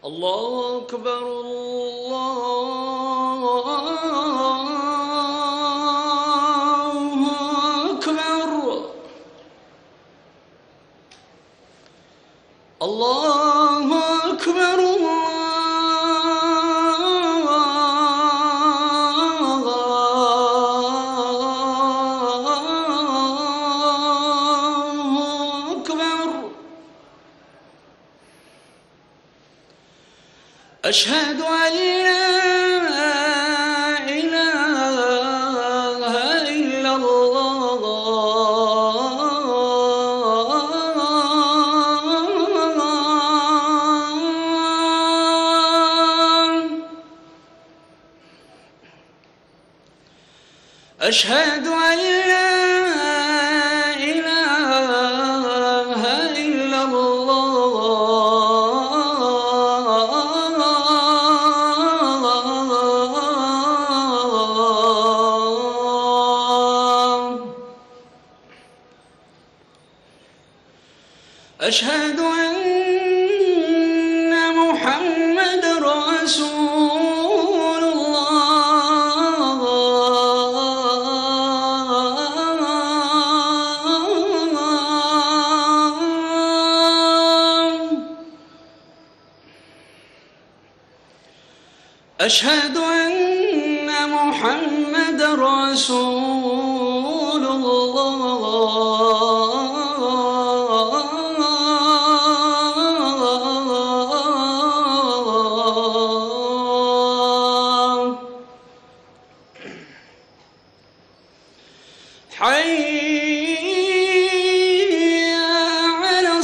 الله أكبر الله أكبر الله أكبر الله أكبر. أشهد أن لا إله إلا الله أشهد أن لا إله إلا الله أشهد أن محمد رسول الله أشهد أن محمد رسول الله. حي على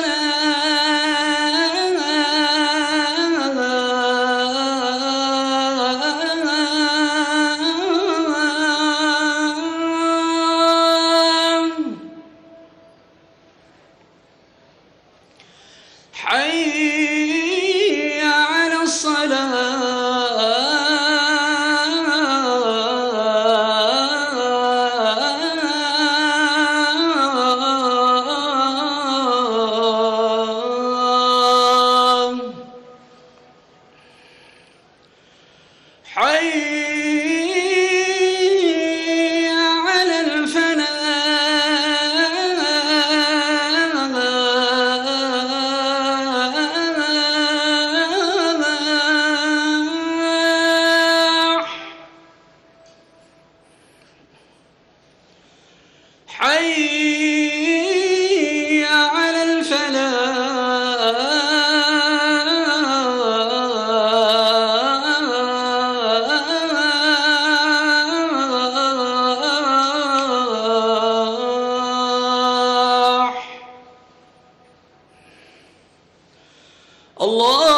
الصلاة حي على الصلاة حي على الفلاح حي على الفلاح. الله